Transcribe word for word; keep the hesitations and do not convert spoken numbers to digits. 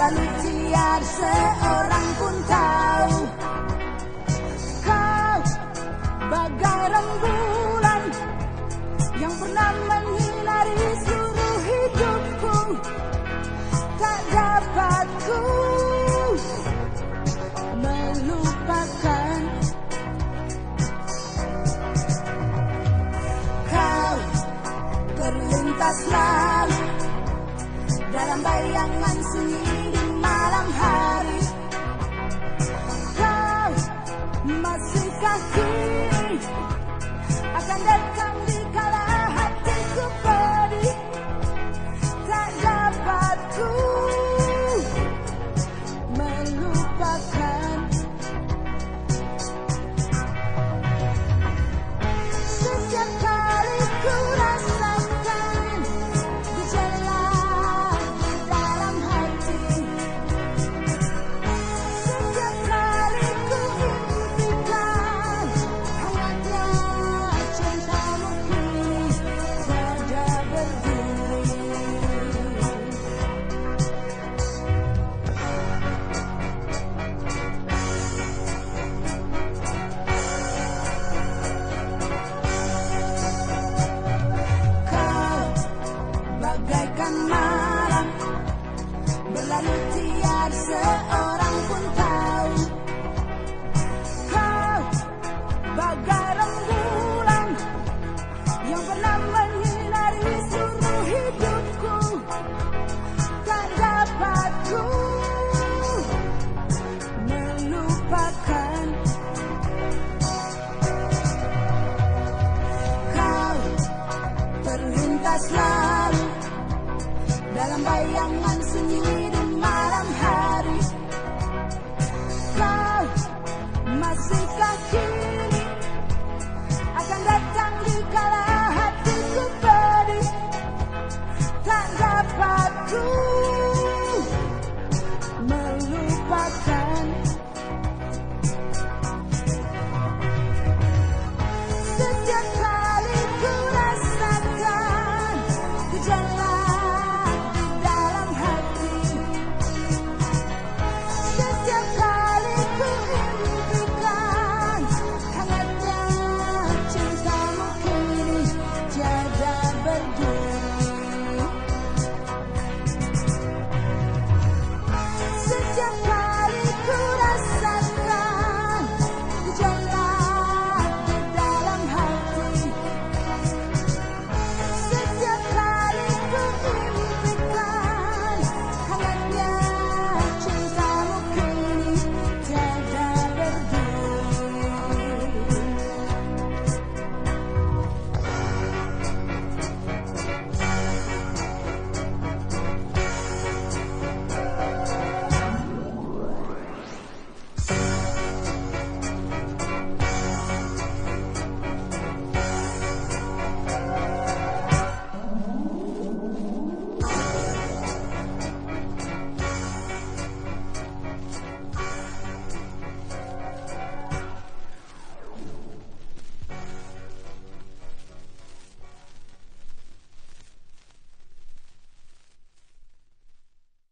berlalu tiada seorang pun tahu. Kau bagai rembulan yang pernah menyinari seluruh hidupku. Tak dapat ku melupakan. Kau terlintas lalu dalam bayangan sunyi di malam hari. Kau masihkah kini akan datang di kala hatiku pedih. Tak dapat ku melupakan. Setiap kali ku rasakan gejala di dalam hati. Setiap kali ku impikan hangatnya cintamu kini tiada berdiri. Kau bagaikan malam berlalu tiada seorang pun tahu. Kau bagai rembulan yang pernah menyinari seluruh hidupku. Tak dapat ku melupakan. Kau terlintas lalu dalam bayangan sunyi di malam hari. Kau masihkah kini